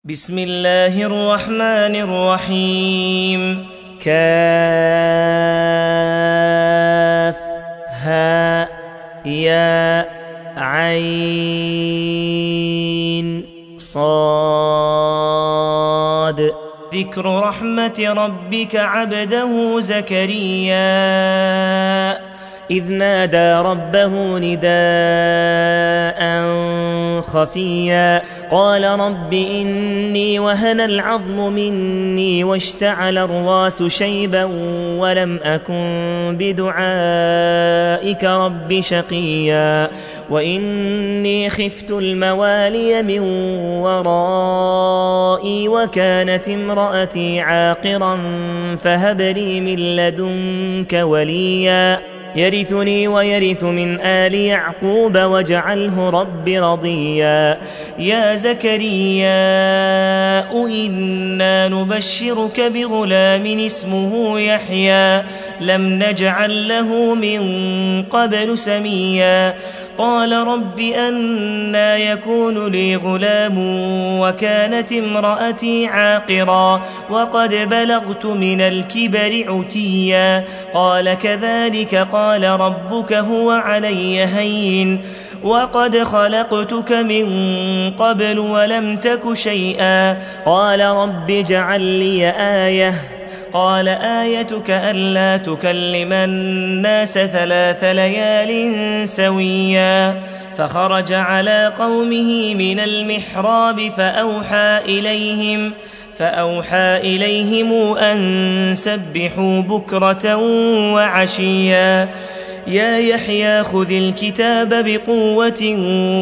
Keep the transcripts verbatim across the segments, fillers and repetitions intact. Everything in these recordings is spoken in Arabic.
بسم الله الرحمن الرحيم. كاف ها يا عين صاد. ذكر رحمة ربك عبده زكريا إذ نادى ربه نداء خفيا قال رب إني وهن العظم مني واشتعل الراس شيبا ولم أكن بدعائك رب شقيا وإني خفت الموالي من ورائي وكانت امرأتي عاقرا فهب لي من لدنك وليا يرثني ويرث من آل يعقوب واجعله رب رضيا. يا زكريا إنا نبشرك بغلام اسمه يحيى لم نجعل له من قبل سميا قال رب أنى يكون لي غلام وكانت امرأتي عاقرا وقد بلغت من الكبر عتيا قال كذلك قال ربك هو علي هين وقد خلقتك من قبل ولم تك شيئا قال رب اجعل لي آية قال آيتك ألا تكلم الناس ثلاث ليال سويا فخرج على قومه من المحراب فأوحى إليهم فأوحى إليهم أن سبحوا بكرة وعشيا يا يحيى خذ الكتاب بقوة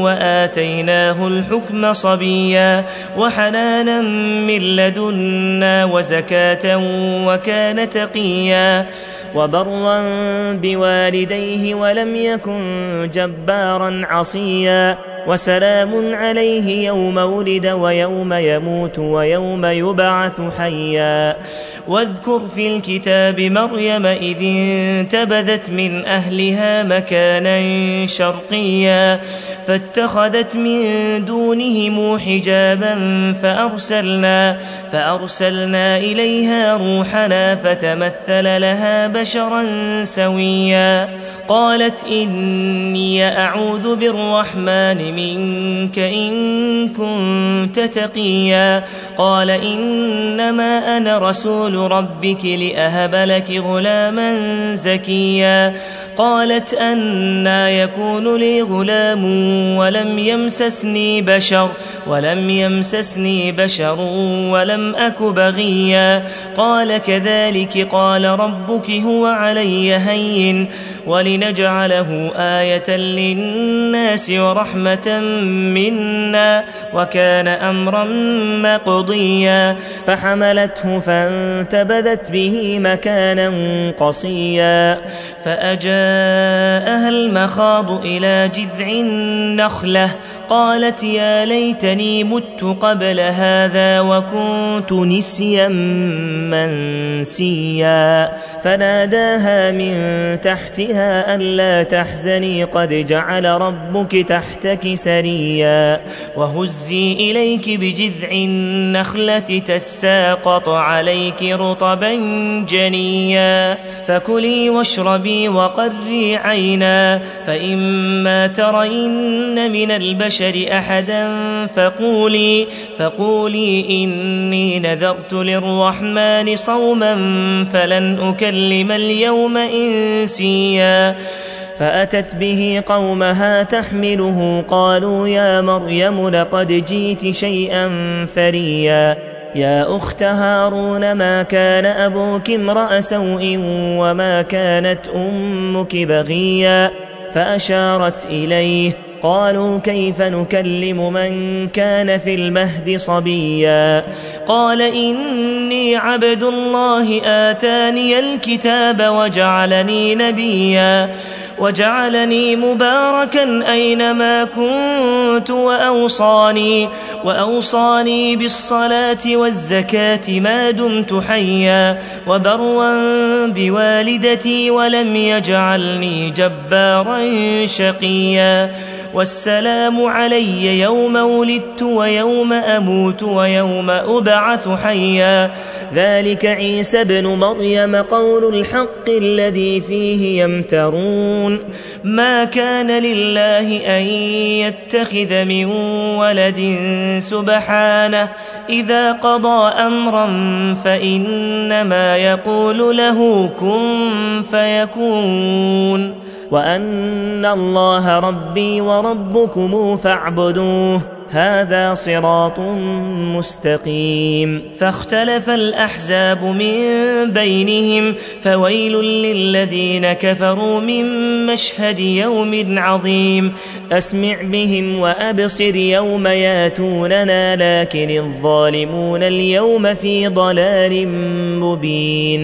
وآتيناه الحكم صبيا وحنانا من لدنا وزكاة وكان تقيا وبرا بوالديه ولم يكن جبارا عصيا وسلام عليه يوم ولد ويوم يموت ويوم يبعث حيا واذكر في الكتاب مريم إذ انتبذت من أهلها مكانا شرقيا فاتخذت من دونهم حجابا فأرسلنا, فأرسلنا إليها روحنا فتمثل لها بشرا سويا قالت إني أعوذ بالرحمن منك إن كنت تقيا قال إنما أنا رسول ربك لأهب لك غلاما زكيا قالت أنى يكون لي غلام ولم يمسسني بشر ولم يمسسني بشر ولم أك بغيا قال كذلك قال ربك هو علي هين ولنجعله آية للناس ورحمة منا وكان أمرا مقضيا فحملته فانتبذت به مكانا قصيا فأجاءها المخاض إلى جذع النخلة قالت يا ليتني مت قبل هذا وكنت نسيا منسيا فناداها من تحتها ألا تحزني قد جعل ربك تحتك سريا وهزي إليك بجذع النخلة تساقط عليك رطبا جنيا فكلي واشربي وقري عينا فإما ترين من البشر أحدا فقولي, فقولي إني نذرت للرحمن صوما فلن أكلم اليوم إنسيا فأتت به قومها تحمله قالوا يا مريم لقد جئت شيئا فريا يا أخت هارون ما كان أبوك امرأ سوء وما كانت أمك بغيا فأشارت إليه قالوا كيف نكلم من كان في المهد صبيا قال إني عبد الله آتاني الكتاب وجعلني نبيا وجعلني مباركا أينما كنت وأوصاني, وأوصاني بالصلاة والزكاة ما دمت حيا وبرا بوالدتي ولم يجعلني جبارا شقيا والسلام علي يوم ولدت ويوم أموت ويوم أبعث حيا ذلك عيسى ابن مريم قول الحق الذي فيه يمترون ما كان لله أن يتخذ من ولد سبحانه إذا قضى أمرا فإنما يقول له كن فيكون وأن الله ربي وربكم فاعبدوه هذا صراط مستقيم فاختلف الأحزاب من بينهم فويل للذين كفروا من مشهد يوم عظيم أسمع بهم وأبصر يوم ياتوننا لكن الظالمون اليوم في ضلال مبين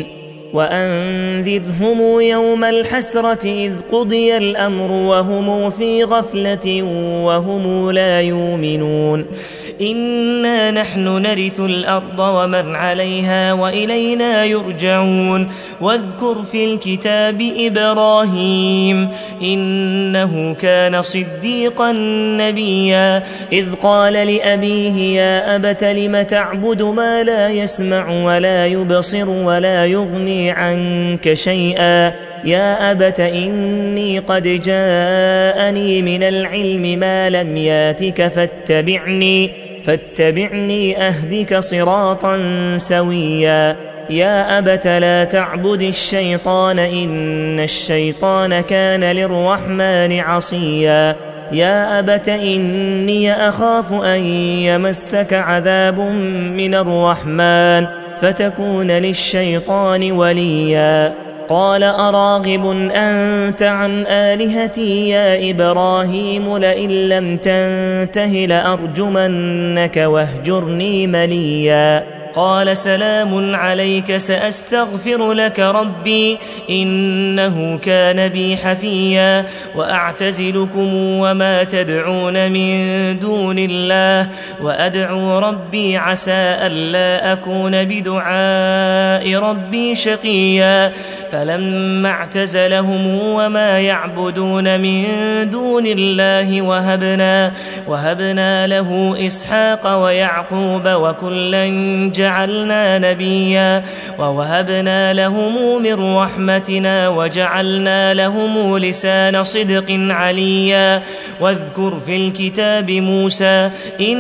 وأنذرهم يوم الحسرة إذ قضي الأمر وهم في غفلة وهم لا يؤمنون إنا نحن نرث الأرض ومن عليها وإلينا يرجعون واذكر في الكتاب إبراهيم إنه كان صديقا نبيا إذ قال لأبيه يا أبت لم تعبد ما لا يسمع ولا يبصر ولا يغني عنك شيئا يا أبت إني قد جاءني من العلم ما لم ياتك فاتبعني فاتبعني أهدك صراطا سويا يا أبت لا تعبد الشيطان إن الشيطان كان للرحمن عصيا يا أبت إني أخاف أن يمسك عذاب من الرحمن فتكون للشيطان وليا قال أراغب أنت عن آلهتي يا إبراهيم لئن لم تنته لأرجمنك واهجرني مليا قال سلام عليك سأستغفر لك ربي إنه كان بي حفيا وأعتزلكم وما تدعون من دون الله وأدعو ربي عسى ألا أكون بدعاء ربي شقيا فلما اعتزلهم وما يعبدون من دون الله وهبنا, وهبنا له إسحاق ويعقوب وكلا جعلنا نبيا ووهبنا لهم من رحمتنا وجعلنا لهم لسان صدق عليا واذكر في الكتاب موسى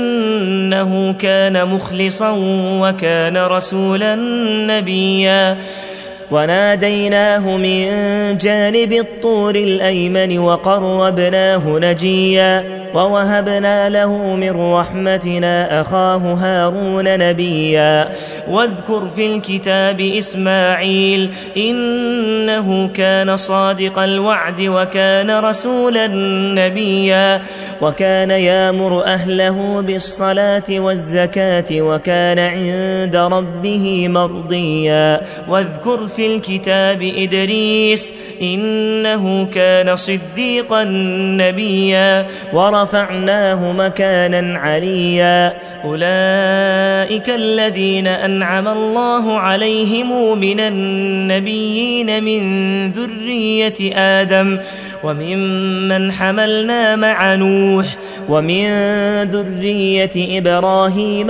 إنه كان مخلصا وكان رسولا نبيا وناديناه من جانب الطور الأيمن وقربناه نجيا ووهبنا له من رحمتنا أخاه هارون نبيا واذكر في الكتاب إسماعيل إنه كان صادق الوعد وكان رسولا نبيا وكان يامر أهله بالصلاة والزكاة وكان عند ربه مرضيا واذكر في الكتاب إدريس إنه كان صديقا نبيا ورفعناه مكانا عليا أولئك الذين أنعم الله عليهم من النبيين من ذرية آدم وممن حملنا مع نوح ومن ذرية إبراهيم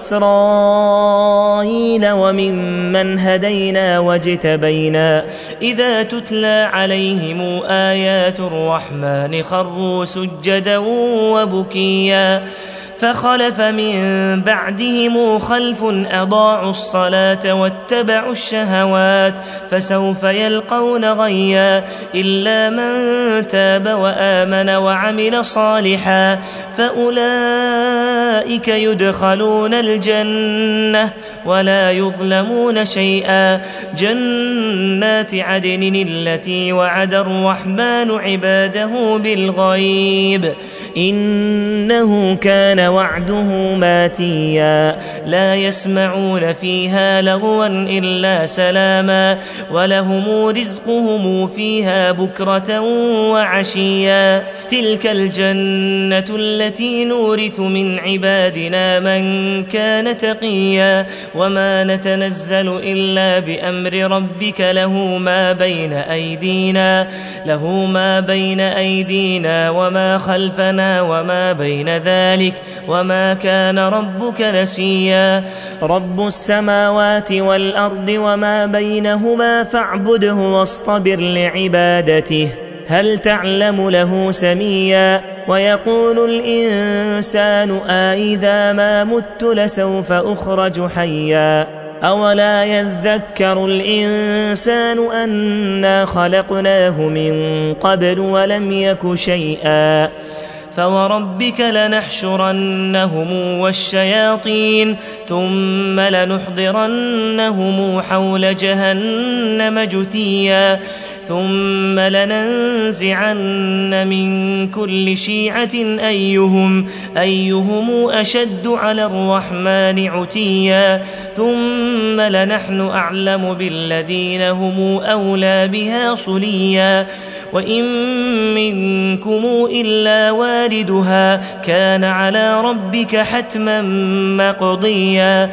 وإسرائيل وممن هدينا واجتبينا إذا تتلى عليهم آيات الرحمن خروا سجدا وبكيا فخلف من بعدهم خلف أضاعوا الصلاة واتبعوا الشهوات فسوف يلقون غيا إلا من تاب وآمن وعمل صالحا فأولئك يدخلون الجنة ولا يظلمون شيئا جنات عدن التي وعد الرحمن عباده بالغيب إنه كان وعده ماتيا لا يسمعون فيها لغوا إلا سلاما ولهم رزقهم فيها بكرة وعشيا تلك الجنة التي نورث من عبادنا من كان تقيا وما نتنزل إلا بأمر ربك له ما بين أيدينا له ما بين أيدينا وما خلفنا وما بين ذلك وما كان ربك نسيا رب السماوات والأرض وما بينهما فاعبده واصطبر لعبادته هل تعلم له سميا ويقول الإنسان أإذا ما مت لسوف أخرج حيا أولا يذكر الإنسان أنا خلقناه من قبل ولم يك شيئا فوربك لنحشرنهم والشياطين ثم لنحضرنهم حول جهنم جثيا ثم لننزعن من كل شيعة أيهم, أيهم أشد على الرحمن عتيا ثم لنحن أعلم بالذين هم أولى بها صليا وإن منكم إلا واردها كان على ربك حتما مقضيا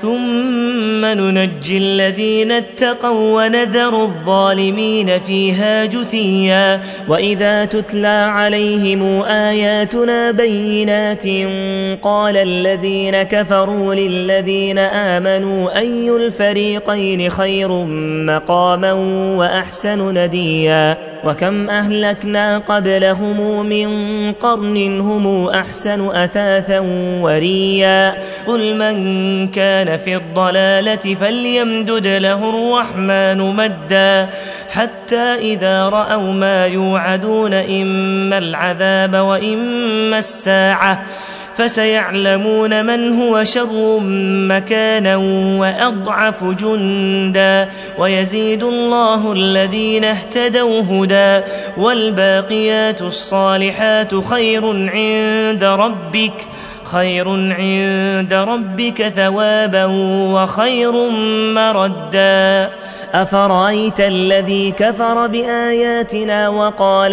ثم ننجي الذين اتقوا ونذر الظالمين فيها جثيا وإذا تتلى عليهم آياتنا بينات قال الذين كفروا للذين آمنوا أي الفريقين خير مقاما وأحسن نديا وكم أهلكنا قبلهم من قرن هم أحسن أثاثا وريا قل من كان في الضلالة فليمدد له الرحمن مدا حتى إذا رأوا ما يوعدون إما العذاب وإما الساعة فسيعلمون من هو شر مكانا وأضعف جندا ويزيد الله الذين اهتدوا هدى والباقيات الصالحات خير عند ربك خير عند ربك ثوابا وخير مردا أفرأيت الذي كفر بآياتنا وقال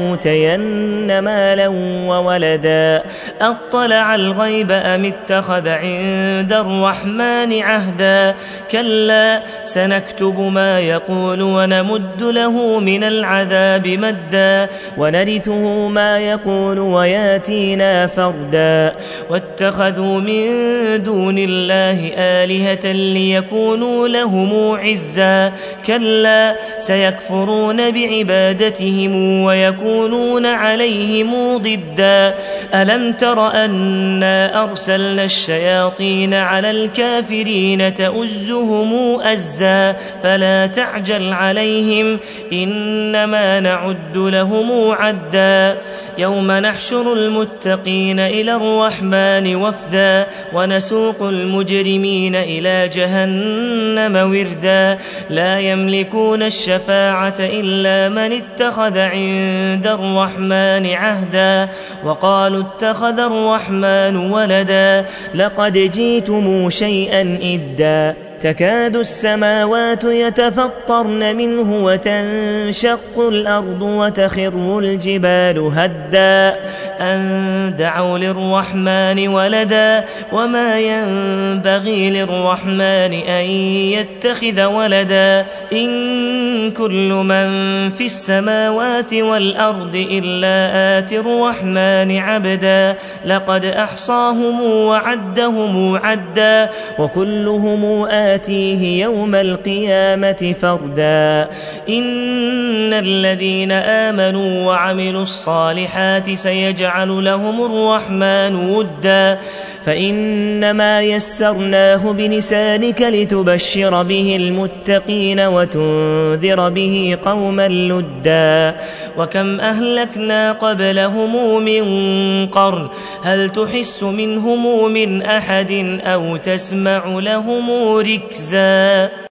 لأوتين مالا وولدا أطلع الغيب أم اتخذ عند الرحمن عهدا كلا سنكتب ما يقول ونمد له من العذاب مدا ونرثه ما يقول وياتينا فردا واتخذوا من دون الله آلهة ليكونوا لهم عزا كلا سيكفرون بعبادتهم ويكونون عليهم ضدا ألم تر أنا أرسلنا الشياطين على الكافرين تؤزهم أزا فلا تعجل عليهم إنما نعد لهم عدا يوم نحشر المتقين إلى الرحمن وفدا ونسوق المجرمين إلى جهنم وردا لا يملكون الشفاعة إلا من اتخذ عند الرحمن عهدا وقالوا اتخذ الرحمن ولدا لقد جئتم شيئا إدا تكاد السماوات يتفطرن منه وتنشق الأرض وتخر الجبال هدا أن دعوا للرحمن ولدا وما ينبغي للرحمن أن يتخذ ولدا إن كل من في السماوات والأرض إلا آتي الرحمن عبدا لقد أحصاهم وعدهم عدا وكلهم آتيه يوم القيامة فردا إن الذين آمنوا وعملوا الصالحات سيجعل لهم الرحمن ودا فإنما يسرناه بلسانك لتبشر به المتقين وتنذر به قوما لدا وكم أهلكنا قبلهم من قرن هل تحس منهم من أحد أو تسمع لهم ركزا